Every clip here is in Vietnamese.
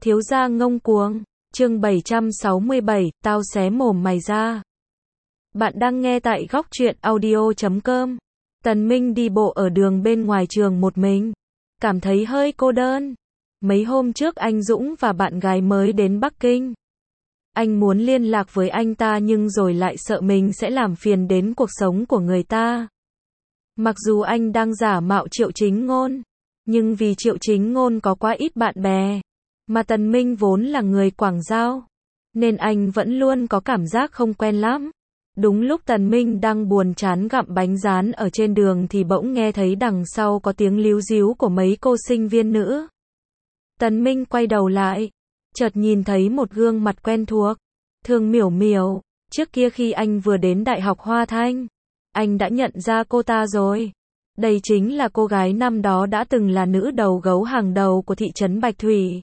Thiếu gia ngông cuồng, chương 767, tao xé mồm mày ra. Bạn đang nghe tại góc truyện audio.com. Tần Minh đi bộ ở đường bên ngoài trường một mình, cảm thấy hơi cô đơn. Mấy hôm trước anh Dũng và bạn gái mới đến Bắc Kinh. Anh muốn liên lạc với anh ta nhưng rồi lại sợ mình sẽ làm phiền đến cuộc sống của người ta. Mặc dù anh đang giả mạo Triệu Chính Ngôn, nhưng vì Triệu Chính Ngôn có quá ít bạn bè, mà Tần Minh vốn là người Quảng Giao, nên anh vẫn luôn có cảm giác không quen lắm. Đúng lúc Tần Minh đang buồn chán gặm bánh rán ở trên đường thì bỗng nghe thấy đằng sau có tiếng líu ríu của mấy cô sinh viên nữ. Tần Minh quay đầu lại, chợt nhìn thấy một gương mặt quen thuộc, Thường Miểu Miểu. Trước kia khi anh vừa đến Đại học Hoa Thanh, anh đã nhận ra cô ta rồi. Đây chính là cô gái năm đó đã từng là nữ đầu gấu hàng đầu của thị trấn Bạch Thủy.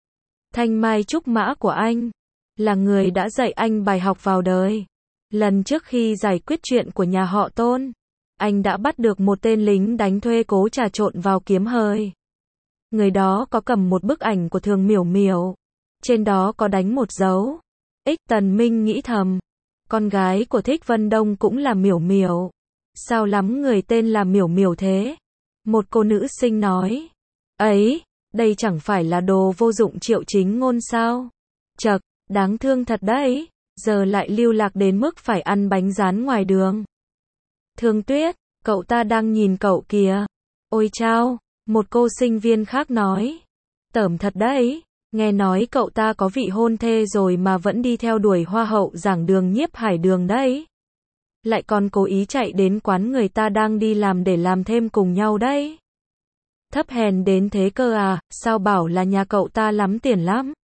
Thanh mai trúc mã của anh, là người đã dạy anh bài học vào đời. Lần trước khi giải quyết chuyện của nhà họ Tôn, anh đã bắt được một tên lính đánh thuê cố trà trộn vào kiếm hơi. Người đó có cầm một bức ảnh của Thường Miểu Miểu, trên đó có đánh một dấu X. Tần Minh nghĩ thầm, con gái của Thích Vân Đông cũng là Miểu Miểu. Sao lắm người tên là Miểu Miểu thế? Một cô nữ sinh nói. Ấy, đây chẳng phải là đồ vô dụng Triệu Chính Ngôn sao? Chậc, đáng thương thật đấy, giờ lại lưu lạc đến mức phải ăn bánh rán ngoài đường. Thương Tuyết, cậu ta đang nhìn cậu kìa. Ôi chao, một cô sinh viên khác nói. Tởm thật đấy, nghe nói cậu ta có vị hôn thê rồi mà vẫn đi theo đuổi hoa hậu giảng đường Nhiếp Hải Đường đấy. Lại còn cố ý chạy đến quán người ta đang đi làm để làm thêm cùng nhau đấy. Thấp hèn đến thế cơ à, sao bảo là nhà cậu ta lắm tiền lắm.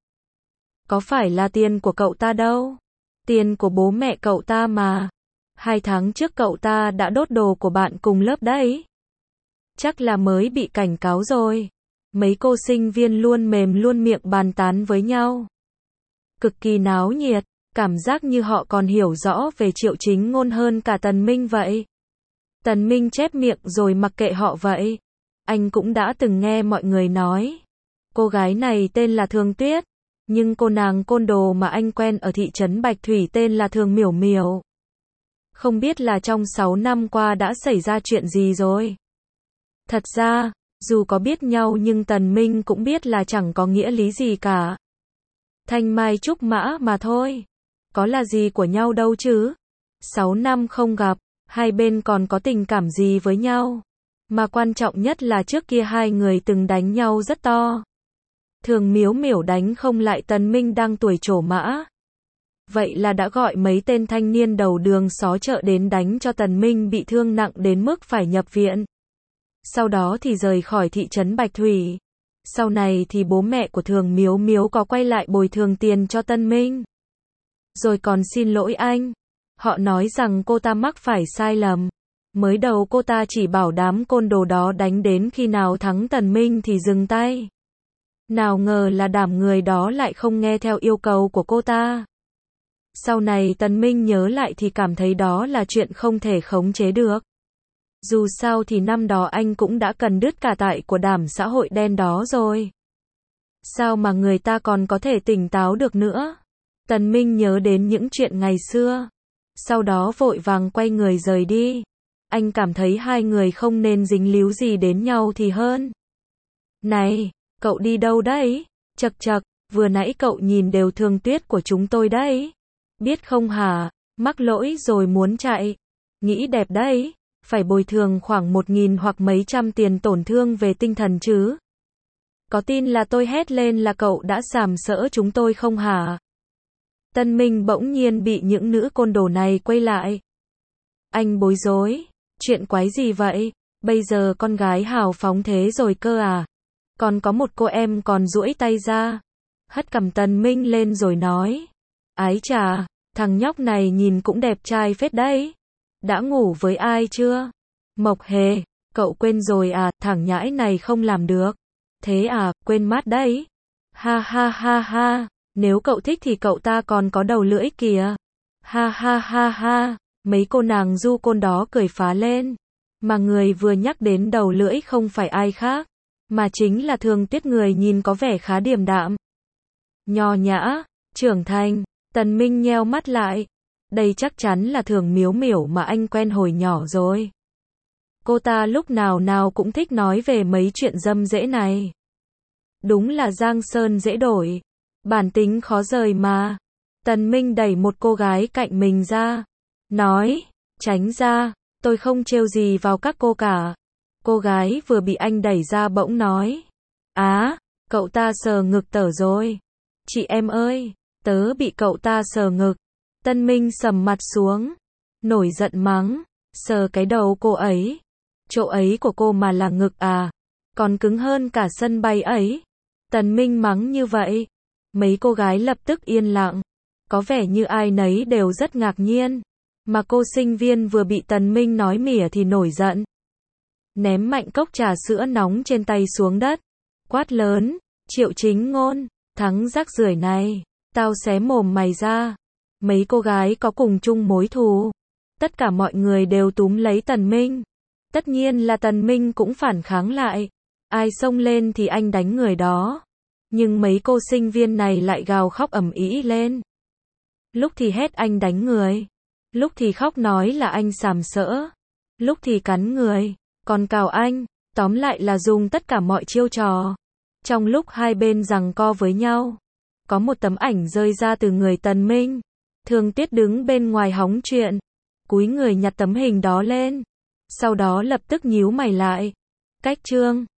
Có phải là tiền của cậu ta đâu. Tiền của bố mẹ cậu ta mà. 2 tháng trước cậu ta đã đốt đồ của bạn cùng lớp đấy. Chắc là mới bị cảnh cáo rồi. Mấy cô sinh viên luôn mềm luôn miệng bàn tán với nhau. Cực kỳ náo nhiệt, cảm giác như họ còn hiểu rõ về Triệu Chính Ngôn hơn cả Tần Minh vậy. Tần Minh chép miệng rồi mặc kệ họ vậy. Anh cũng đã từng nghe mọi người nói. Cô gái này tên là Thường Tuyết, nhưng cô nàng côn đồ mà anh quen ở thị trấn Bạch Thủy tên là Thường Miểu Miểu. Không biết là trong 6 năm qua đã xảy ra chuyện gì rồi. Thật ra, dù có biết nhau nhưng Tần Minh cũng biết là chẳng có nghĩa lý gì cả. Thanh mai trúc mã mà thôi. Có là gì của nhau đâu chứ. 6 năm không gặp, hai bên còn có tình cảm gì với nhau. Mà quan trọng nhất là trước kia hai người từng đánh nhau rất to. Thường Miểu Miểu đánh không lại Tần Minh đang tuổi trổ mã. Vậy là đã gọi mấy tên thanh niên đầu đường xó chợ đến đánh cho Tần Minh bị thương nặng đến mức phải nhập viện. Sau đó thì rời khỏi thị trấn Bạch Thủy. Sau này thì bố mẹ của Thường Miểu Miểu có quay lại bồi thường tiền cho Tần Minh. Rồi còn xin lỗi anh. Họ nói rằng cô ta mắc phải sai lầm. Mới đầu cô ta chỉ bảo đám côn đồ đó đánh đến khi nào thắng Tần Minh thì dừng tay. Nào ngờ là đám người đó lại không nghe theo yêu cầu của cô ta. Sau này Tần Minh nhớ lại thì cảm thấy đó là chuyện không thể khống chế được. Dù sao thì năm đó anh cũng đã cần đứt cả tại của đám xã hội đen đó rồi. Sao mà người ta còn có thể tỉnh táo được nữa? Tần Minh nhớ đến những chuyện ngày xưa. Sau đó vội vàng quay người rời đi. Anh cảm thấy hai người không nên dính líu gì đến nhau thì hơn. Này, cậu đi đâu đấy? Chậc chậc, vừa nãy cậu nhìn đều Thường Tuyết của chúng tôi đấy. Biết không hả? Mắc lỗi rồi muốn chạy. Nghĩ đẹp đấy. Phải bồi thường khoảng 1.000 hoặc mấy trăm tiền tổn thương về tinh thần chứ. Có tin là tôi hét lên là cậu đã sàm sỡ chúng tôi không hả? Tần Minh bỗng nhiên bị những nữ côn đồ này quay lại. Anh bối rối. Chuyện quái gì vậy? Bây giờ con gái hào phóng thế rồi cơ à? Còn có một cô em còn duỗi tay ra. Hất cằm Tần Minh lên rồi nói. Ái chà, thằng nhóc này nhìn cũng đẹp trai phết đấy. Đã ngủ với ai chưa? Mộc Hề, cậu quên rồi à, thằng nhãi này không làm được. Thế à, quên mất đấy. Ha ha ha ha, nếu cậu thích thì cậu ta còn có đầu lưỡi kìa. Ha ha ha ha, mấy cô nàng du côn đó cười phá lên. Mà người vừa nhắc đến đầu lưỡi không phải ai khác, mà chính là Thường Tuyết, người nhìn có vẻ khá điềm đạm. nho nhã, trưởng thành. Tần Minh nheo mắt lại. Đây chắc chắn là Thường Miếu Miểu mà anh quen hồi nhỏ rồi. Cô ta lúc nào nào cũng thích nói về mấy chuyện dâm dễ này. Đúng là Giang Sơn dễ đổi, bản tính khó rời mà. Tần Minh đẩy một cô gái cạnh mình ra, nói, tránh ra, tôi không trêu gì vào các cô cả. Cô gái vừa bị anh đẩy ra bỗng nói, cậu ta sờ ngực tớ rồi. Chị em ơi, tớ bị cậu ta sờ ngực. Tân Minh sầm mặt xuống, nổi giận mắng, sờ cái đầu cô ấy. Chỗ ấy của cô mà là ngực à, còn cứng hơn cả sân bay ấy. Tần Minh mắng như vậy, mấy cô gái lập tức yên lặng, có vẻ như ai nấy đều rất ngạc nhiên, mà cô sinh viên vừa bị Tần Minh nói mỉa thì nổi giận. Ném mạnh cốc trà sữa nóng trên tay xuống đất, quát lớn, Triệu Chính Ngôn, thằng rác rưởi này, tao xé mồm mày ra. Mấy cô gái có cùng chung mối thù, tất cả mọi người đều túm lấy Tần Minh. Tất nhiên là Tần Minh cũng phản kháng lại, ai xông lên thì anh đánh người đó. Nhưng mấy cô sinh viên này lại gào khóc ầm ĩ lên. Lúc thì hét anh đánh người, lúc thì khóc nói là anh sàm sỡ, lúc thì cắn người, còn cào anh, tóm lại là dùng tất cả mọi chiêu trò. Trong lúc hai bên giằng co với nhau, có một tấm ảnh rơi ra từ người Tần Minh. Thường Tuyết đứng bên ngoài hóng chuyện, cúi người nhặt tấm hình đó lên, sau đó lập tức nhíu mày lại. Cách trương